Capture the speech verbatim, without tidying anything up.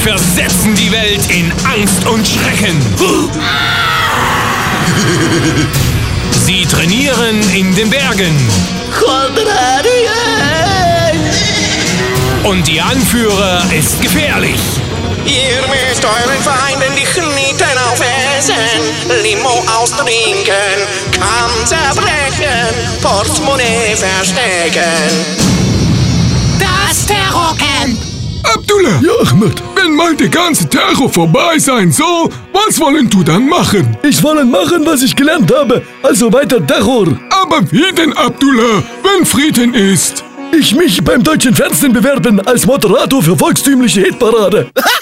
versetzen die Welt in Angst und Schrecken. Sie trainieren in den Bergen. Und ihr Anführer ist gefährlich. Ihr müsst euren Feinden die Nieten aufessen, Limo austrinken, Kamm zerbrechen, Portemonnaie verstecken. Das Terrorcamp! Abdullah! Ja, Ahmed. Wenn mal der ganze Terror vorbei sein soll, was wollen du dann machen? Ich wolle machen, was ich gelernt habe. Also weiter Terror. Aber wie denn, Abdullah, wenn Frieden ist? Ich mich beim deutschen Fernsehen bewerben als Moderator für volkstümliche Hitparade.